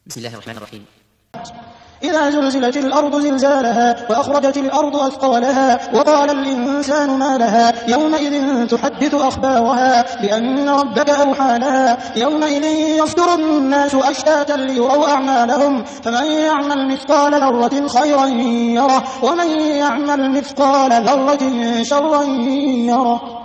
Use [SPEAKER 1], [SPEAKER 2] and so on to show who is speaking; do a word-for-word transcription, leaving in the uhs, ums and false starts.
[SPEAKER 1] بسم الله الرحمن الرحيم.
[SPEAKER 2] إذا زلزلت الأرض زلزالها وأخرجت الأرض أثقالها وقال الإنسان ما لها يومئذ تحدث أخبارها بأن ربك أوحى لها يومئذ يصدر الناس أشتاتا ليروا أعمالهم فمن يعمل مثقال ذرة خيرا يره ومن يعمل مثقال ذرة شرا يره.